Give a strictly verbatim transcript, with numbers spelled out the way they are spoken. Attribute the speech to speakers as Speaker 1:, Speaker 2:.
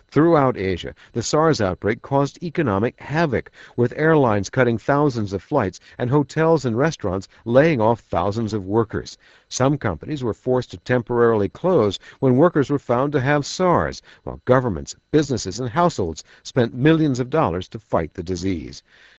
Speaker 1: Throughout Asia, the SARS outbreak caused economic havoc, with airlines cutting thousands of flights and hotels and restaurants laying off thousands of workers. Some companies were forced to temporarily close when workers were found to have SARS, while governments, businesses, and households spent millions of dollars to fight the disease.